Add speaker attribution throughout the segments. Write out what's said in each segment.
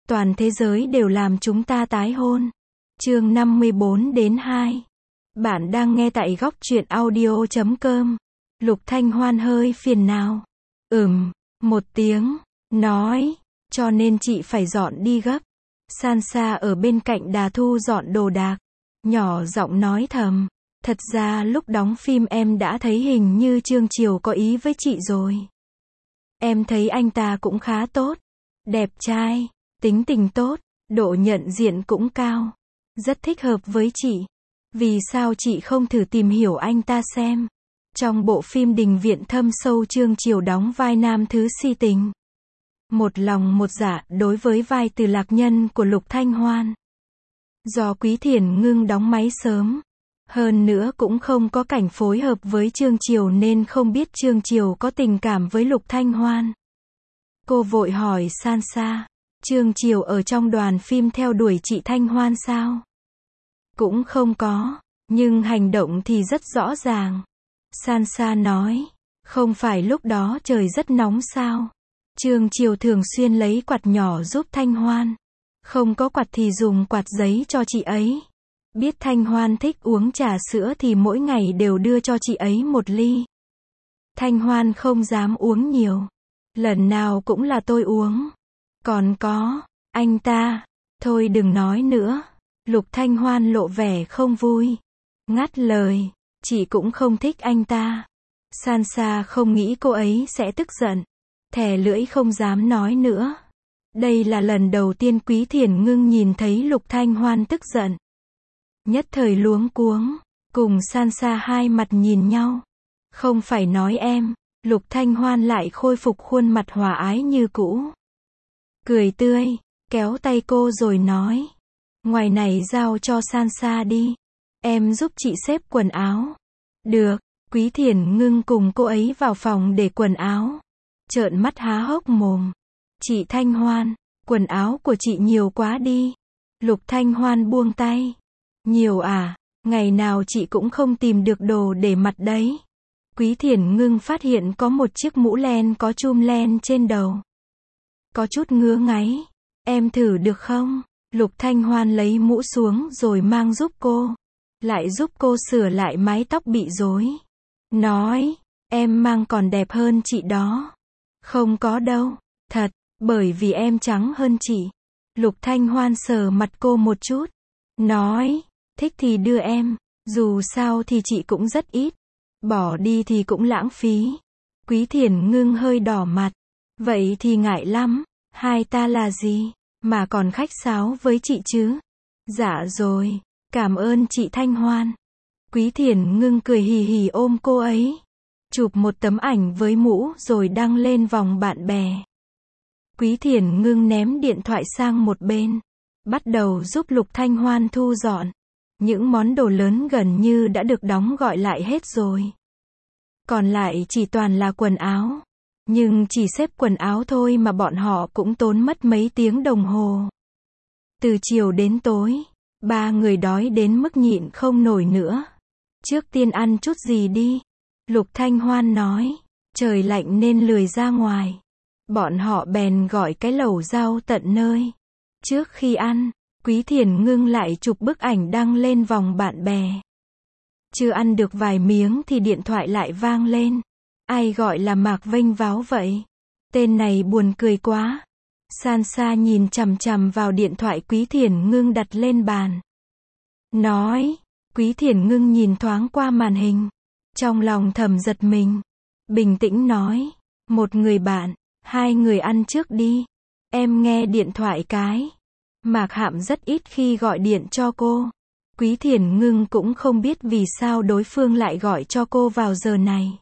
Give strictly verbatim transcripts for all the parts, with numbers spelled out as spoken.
Speaker 1: Toàn thế giới đều làm chúng ta tái hôn. Chương năm mươi bốn đến hai. Bạn đang nghe tại góc truyện audio chấm com. Lục Thanh Hoan hơi phiền não. Ừm, một tiếng, nói, cho nên chị phải dọn đi gấp. Sansa ở bên cạnh Đà Thu dọn đồ đạc, nhỏ giọng nói thầm, thật ra lúc đóng phim em đã thấy hình như Trương Chiều có ý với chị rồi. Em thấy anh ta cũng khá tốt, đẹp trai, tính tình tốt, độ nhận diện cũng cao, rất thích hợp với chị. Vì sao chị không thử tìm hiểu anh ta xem? Trong bộ phim Đình Viện Thâm Sâu, Trương Chiều đóng vai nam thứ si tình, một lòng một dạ đối với vai Từ Lạc Nhân của Lục Thanh Hoan. Do Quý Thiển Ngưng đóng máy sớm, hơn nữa cũng không có cảnh phối hợp với Trương Chiều nên không biết Trương Chiều có tình cảm với Lục Thanh Hoan. Cô vội hỏi Sansa, Trương Chiều ở trong đoàn phim theo đuổi chị Thanh Hoan sao? Cũng không có, nhưng hành động thì rất rõ ràng. Sansa nói, không phải lúc đó trời rất nóng sao? Trương Chiều thường xuyên lấy quạt nhỏ giúp Thanh Hoan. Không có quạt thì dùng quạt giấy cho chị ấy. Biết Thanh Hoan thích uống trà sữa thì mỗi ngày đều đưa cho chị ấy một ly. Thanh Hoan không dám uống nhiều. Lần nào cũng là tôi uống. Còn có, anh ta, thôi đừng nói nữa. Lục Thanh Hoan lộ vẻ không vui. Ngắt lời, chị cũng không thích anh ta. Sansa không nghĩ cô ấy sẽ tức giận. Thè lưỡi không dám nói nữa. Đây là lần đầu tiên Quý Thiển Ngưng nhìn thấy Lục Thanh Hoan tức giận. Nhất thời luống cuống, cùng Sansa hai mặt nhìn nhau. Không phải nói em, Lục Thanh Hoan lại khôi phục khuôn mặt hòa ái như cũ. Cười tươi, kéo tay cô rồi nói. Ngoài này giao cho Sansa đi. Em giúp chị xếp quần áo. Được, Quý Thiển Ngưng cùng cô ấy vào phòng để quần áo. Trợn mắt há hốc mồm. Chị Thanh Hoan, quần áo của chị nhiều quá đi. Lục Thanh Hoan buông tay. Nhiều à, ngày nào chị cũng không tìm được đồ để mặc đấy. Quý Thiển Ngưng phát hiện có một chiếc mũ len có chum len trên đầu. Có chút ngứa ngáy. Em thử được không? Lục Thanh Hoan lấy mũ xuống rồi mang giúp cô. Lại giúp cô sửa lại mái tóc bị rối. Nói, em mang còn đẹp hơn chị đó. Không có đâu, thật, bởi vì em trắng hơn chị. Lục Thanh Hoan sờ mặt cô một chút. Nói, thích thì đưa em, dù sao thì chị cũng rất ít. Bỏ đi thì cũng lãng phí. Quý Thiển Ngưng hơi đỏ mặt. Vậy thì ngại lắm, hai ta là gì, mà còn khách sáo với chị chứ? Dạ rồi, cảm ơn chị Thanh Hoan. Quý Thiển Ngưng cười hì hì ôm cô ấy. Chụp một tấm ảnh với mũ rồi đăng lên vòng bạn bè. Quý Thiển Ngưng ném điện thoại sang một bên. Bắt đầu giúp Lục Thanh Hoan thu dọn. Những món đồ lớn gần như đã được đóng gọi lại hết rồi. Còn lại chỉ toàn là quần áo. Nhưng chỉ xếp quần áo thôi mà bọn họ cũng tốn mất mấy tiếng đồng hồ. Từ chiều đến tối, ba người đói đến mức nhịn không nổi nữa. Trước tiên ăn chút gì đi. Lục Thanh Hoan nói, trời lạnh nên lười ra ngoài. Bọn họ bèn gọi cái lẩu rau tận nơi. Trước khi ăn, Quý Thiển Ngưng lại chụp bức ảnh đăng lên vòng bạn bè. Chưa ăn được vài miếng thì điện thoại lại vang lên. Ai gọi là Mạc Vênh Váo vậy? Tên này buồn cười quá. Sansa nhìn chằm chằm vào điện thoại Quý Thiển Ngưng đặt lên bàn. Nói, Quý Thiển Ngưng nhìn thoáng qua màn hình. Trong lòng thầm giật mình. Bình tĩnh nói, một người bạn, hai người ăn trước đi. Em nghe điện thoại cái. Mạc Hạm rất ít khi gọi điện cho cô. Quý Thiển Ngưng cũng không biết vì sao đối phương lại gọi cho cô vào giờ này.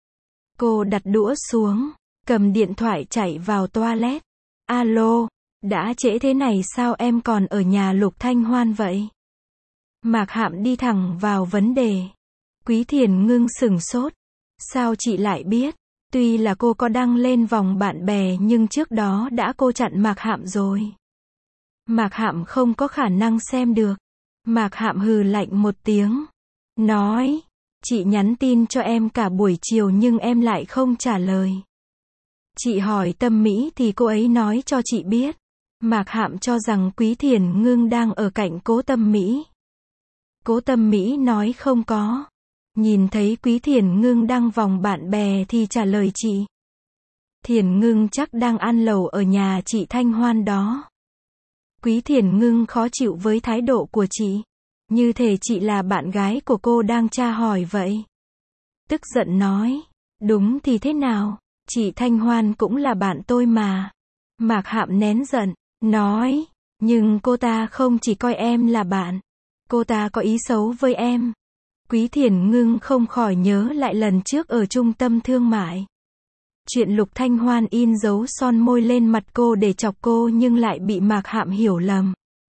Speaker 1: Cô đặt đũa xuống, cầm điện thoại chạy vào toilet. Alo, đã trễ thế này sao em còn ở nhà Lục Thanh Hoan vậy? Mạc Hạm đi thẳng vào vấn đề. Quý Thiển Ngưng sửng sốt. Sao chị lại biết? Tuy là cô có đăng lên vòng bạn bè nhưng trước đó đã cô chặn Mạc Hạm rồi. Mạc Hạm không có khả năng xem được. Mạc Hạm hừ lạnh một tiếng. Nói, chị nhắn tin cho em cả buổi chiều nhưng em lại không trả lời. Chị hỏi Tâm Mỹ thì cô ấy nói cho chị biết. Mạc Hạm cho rằng Quý Thiền Ngưng đang ở cạnh Cố Tâm Mỹ. Cố Tâm Mỹ nói không có. Nhìn thấy Quý Thiền Ngưng đang vòng bạn bè thì trả lời chị. Thiền Ngưng chắc đang ăn lẩu ở nhà chị Thanh Hoan đó. Quý Thiền Ngưng khó chịu với thái độ của chị. Như thể chị là bạn gái của cô đang tra hỏi vậy. Tức giận nói. Đúng thì thế nào? Chị Thanh Hoan cũng là bạn tôi mà. Mạc Hạm nén giận. Nói. Nhưng cô ta không chỉ coi em là bạn. Cô ta có ý xấu với em. Quý Thiền Ngưng không khỏi nhớ lại lần trước ở trung tâm thương mại. Chuyện Lục Thanh Hoan in dấu son môi lên mặt cô để chọc cô nhưng lại bị Mạc Hạm hiểu lầm.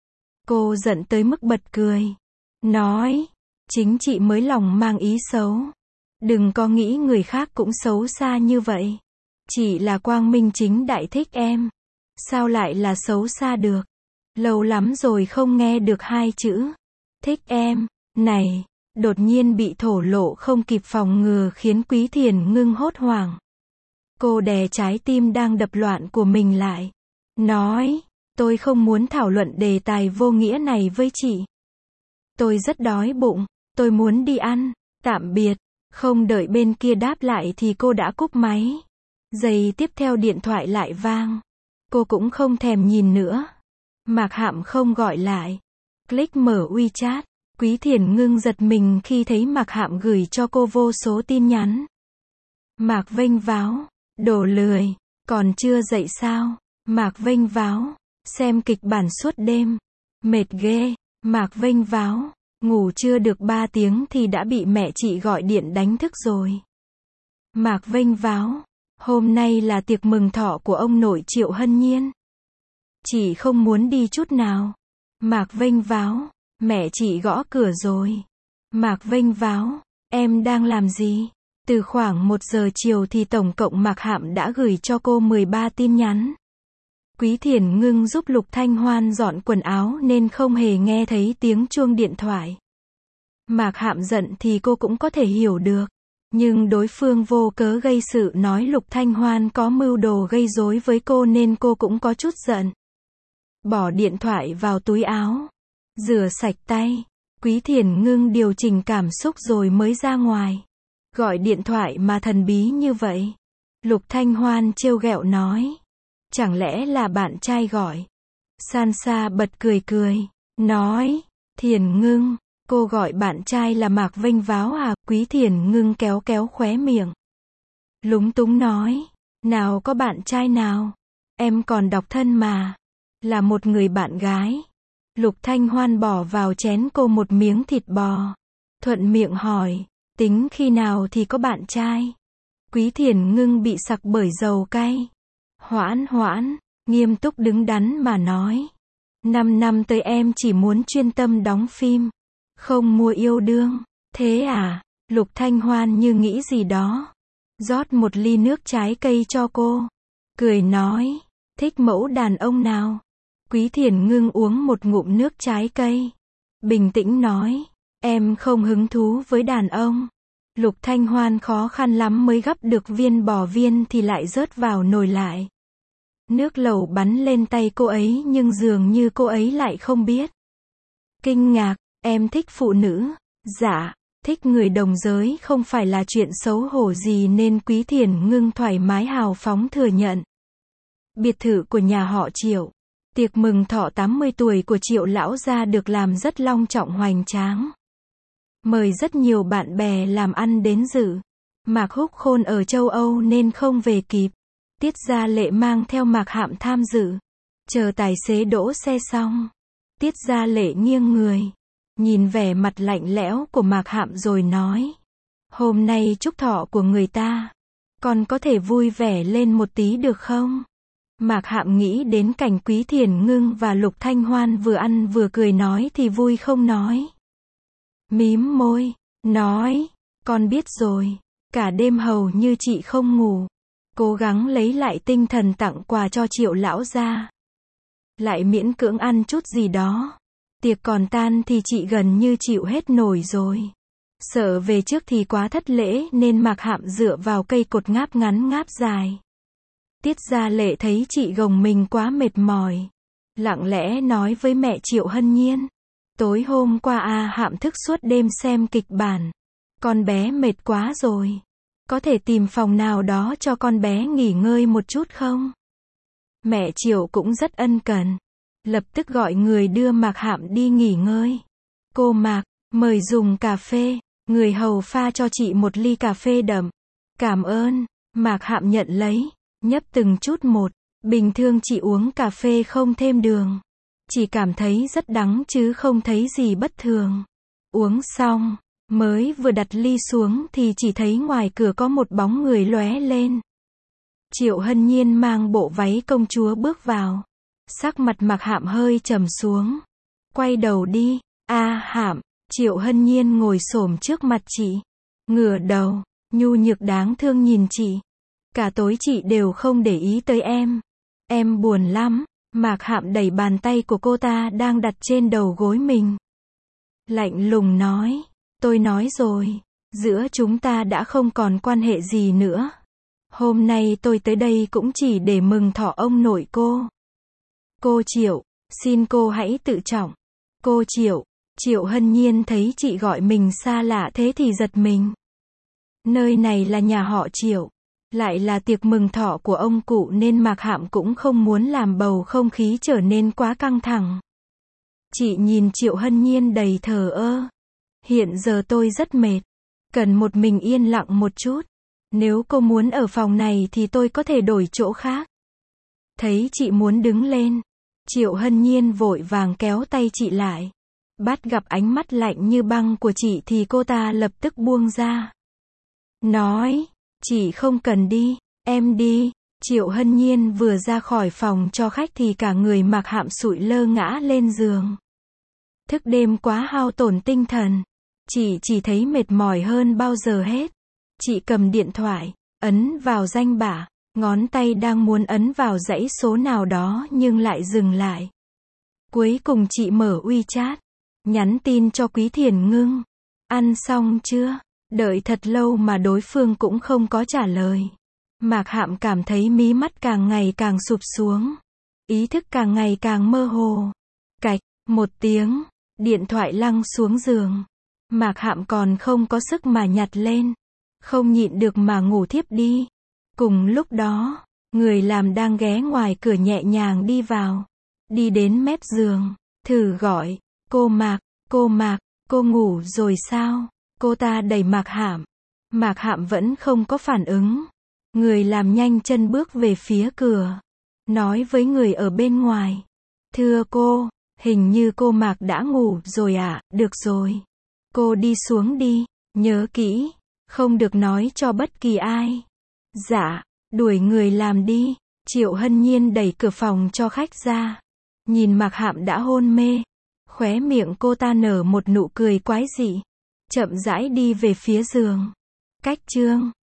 Speaker 1: Cô giận tới mức bật cười. Nói. Chính chị mới lòng mang ý xấu. Đừng có nghĩ người khác cũng xấu xa như vậy. Chị là quang minh chính đại thích em. Sao lại là xấu xa được? Lâu lắm rồi không nghe được hai chữ. Thích em. Này. Đột nhiên bị thổ lộ không kịp phòng ngừa khiến Quý Thiền Ngưng hốt hoảng. Cô đè trái tim đang đập loạn của mình lại. Nói. Tôi không muốn thảo luận đề tài vô nghĩa này với chị. Tôi rất đói bụng. Tôi muốn đi ăn. Tạm biệt. Không đợi bên kia đáp lại thì cô đã cúp máy. Giây tiếp theo điện thoại lại vang. Cô cũng không thèm nhìn nữa. Mạc Hạm không gọi lại. Click mở WeChat. Quý Thiền Ngưng giật mình khi thấy Mạc Hạm gửi cho cô vô số tin nhắn. Mạc vênh váo. Đồ lười. Còn chưa dậy sao? Mạc vênh váo. Xem kịch bản suốt đêm. Mệt ghê. Mạc vênh váo. Ngủ chưa được ba tiếng thì đã bị mẹ chị gọi điện đánh thức rồi. Mạc vênh váo. Hôm nay là tiệc mừng thọ của ông nội Triệu Hân Nhiên. Chị không muốn đi chút nào. Mạc vênh váo. Mẹ chị gõ cửa rồi. Mạc vênh váo. Em đang làm gì? Từ khoảng một giờ chiều thì tổng cộng Mạc Hạm đã gửi cho cô mười ba tin nhắn. Quý Thiền Ngưng giúp Lục Thanh Hoan dọn quần áo nên không hề nghe thấy tiếng chuông điện thoại. Mạc Hạm giận thì cô cũng có thể hiểu được. Nhưng đối phương vô cớ gây sự nói Lục Thanh Hoan có mưu đồ gây rối với cô nên cô cũng có chút giận. Bỏ điện thoại vào túi áo. Rửa sạch tay. Quý Thiền Ngưng điều chỉnh cảm xúc rồi mới ra ngoài. Gọi điện thoại mà thần bí như vậy. Lục Thanh Hoan trêu ghẹo nói. Chẳng lẽ là bạn trai gọi? Sansa bật cười cười. Nói. Thiền Ngưng. Cô gọi bạn trai là Mạc vênh váo à? Quý Thiền Ngưng kéo kéo khóe miệng. Lúng túng nói. Nào có bạn trai nào. Em còn độc thân mà. Là một người bạn gái. Lục Thanh Hoan bỏ vào chén cô một miếng thịt bò. Thuận miệng hỏi. Tính khi nào thì có bạn trai? Quý Thiền Ngưng bị sặc bởi dầu cay. Hoãn hoãn. Nghiêm túc đứng đắn mà nói. Năm năm tới em chỉ muốn chuyên tâm đóng phim. Không mua yêu đương. Thế à? Lục Thanh Hoan như nghĩ gì đó. Rót một ly nước trái cây cho cô. Cười nói. Thích mẫu đàn ông nào? Quý Thiền Ngưng uống một ngụm nước trái cây. Bình tĩnh nói. Em không hứng thú với đàn ông. Lục Thanh Hoan khó khăn lắm mới gắp được viên bò viên thì lại rớt vào nồi lại. Nước lẩu bắn lên tay cô ấy nhưng dường như cô ấy lại không biết. Kinh ngạc. Em thích phụ nữ. Dạ. Thích người đồng giới không phải là chuyện xấu hổ gì nên Quý Thiền Ngưng thoải mái hào phóng thừa nhận. Biệt thự của nhà họ Triệu. Tiệc mừng thọ tám mươi tuổi của Triệu lão gia được làm rất long trọng hoành tráng. Mời rất nhiều bạn bè làm ăn đến dự. Mạc Húc Khôn ở châu Âu nên không về kịp. Tiết Gia Lệ mang theo Mạc Hạm tham dự. Chờ tài xế đỗ xe xong. Tiết Gia Lệ nghiêng người. Nhìn vẻ mặt lạnh lẽo của Mạc Hạm rồi nói. Hôm nay chúc thọ của người ta. Con có thể vui vẻ lên một tí được không? Mạc Hạm nghĩ đến cảnh Quý Thiền Ngưng và Lục Thanh Hoan vừa ăn vừa cười nói thì vui không nói. Mím môi. Nói. Con biết rồi. Cả đêm hầu như chị không ngủ. Cố gắng lấy lại tinh thần tặng quà cho Triệu lão gia. Lại miễn cưỡng ăn chút gì đó. Tiệc còn tan thì chị gần như chịu hết nổi rồi. Sợ về trước thì quá thất lễ nên Mạc Hạm dựa vào cây cột ngáp ngắn ngáp dài. Tiết Gia Lệ thấy chị gồng mình quá mệt mỏi. lặng lẽ nói với mẹ Triệu Hân Nhiên. Tối hôm qua A Hạm thức suốt đêm xem kịch bản. Con bé mệt quá rồi. Có thể tìm phòng nào đó cho con bé nghỉ ngơi một chút không? Mẹ Triệu cũng rất ân cần. Lập tức gọi người đưa Mạc Hạm đi nghỉ ngơi. Cô Mạc, mời dùng cà phê. Người hầu pha cho chị một ly cà phê đậm. Cảm ơn. Mạc Hạm nhận lấy, nhấp từng chút một. Bình thường chị uống cà phê không thêm đường. Chỉ cảm thấy rất đắng chứ không thấy gì bất thường. Uống xong, mới vừa đặt ly xuống thì chỉ thấy ngoài cửa có một bóng người lóe lên. Triệu Hân Nhiên mang bộ váy công chúa bước vào. Sắc mặt Mạc Hạm hơi trầm xuống. Quay đầu đi, A Hạm. Triệu Hân Nhiên ngồi xổm trước mặt chị. Ngửa đầu, nhu nhược đáng thương nhìn chị. Cả tối chị đều không để ý tới em. Em buồn lắm. Mạc Hạm đẩy bàn tay của cô ta đang đặt trên đầu gối mình. Lạnh lùng nói. Tôi nói rồi. Giữa chúng ta đã không còn quan hệ gì nữa. Hôm nay tôi tới đây cũng chỉ để mừng thọ ông nội cô. Cô Triệu, xin cô hãy tự trọng. Cô Triệu. Triệu Hân Nhiên thấy chị gọi mình xa lạ thế thì giật mình. Nơi này là nhà họ Triệu. Lại là tiệc mừng thọ của ông cụ nên Mạc Hạm cũng không muốn làm bầu không khí trở nên quá căng thẳng. Chị nhìn Triệu Hân Nhiên đầy thờ ơ. Hiện giờ tôi rất mệt. Cần một mình yên lặng một chút. Nếu cô muốn ở phòng này thì tôi có thể đổi chỗ khác. Thấy chị muốn đứng lên. Triệu Hân Nhiên vội vàng kéo tay chị lại. Bắt gặp ánh mắt lạnh như băng của chị thì cô ta lập tức buông ra. Nói, chị không cần đi, em đi. Triệu Hân Nhiên vừa ra khỏi phòng cho khách thì cả người Mạc Hạm sụi lơ ngã lên giường. Thức đêm quá hao tổn tinh thần. Chị chỉ thấy mệt mỏi hơn bao giờ hết. Chị cầm điện thoại, ấn vào danh bạ, ngón tay đang muốn ấn vào dãy số nào đó nhưng lại dừng lại. Cuối cùng chị mở WeChat, nhắn tin cho Quý Thiền Ngưng. Ăn xong chưa? Đợi thật lâu mà đối phương cũng không có trả lời. Mạc Hạm cảm thấy mí mắt càng ngày càng sụp xuống. Ý thức càng ngày càng mơ hồ. Cạch, một tiếng, điện thoại lăn xuống giường. Mạc Hạm còn không có sức mà nhặt lên. Không nhịn được mà ngủ thiếp đi. Cùng lúc đó, người làm đang ghé ngoài cửa nhẹ nhàng đi vào. Đi đến mép giường, thử gọi, cô Mạc, cô Mạc, cô ngủ rồi sao? Cô ta đẩy Mạc Hạm. Mạc Hạm vẫn không có phản ứng. Người làm nhanh chân bước về phía cửa. Nói với người ở bên ngoài. Thưa cô, hình như cô Mạc đã ngủ rồi ạ, à? Được rồi. Cô đi xuống đi, nhớ kỹ, không được nói cho bất kỳ ai. Dạ, đuổi người làm đi. Triệu Hân Nhiên đẩy cửa phòng cho khách ra. Nhìn Mạc Hạm đã hôn mê. Khóe miệng cô ta nở một nụ cười quái dị. Chậm rãi đi về phía giường. Cách chương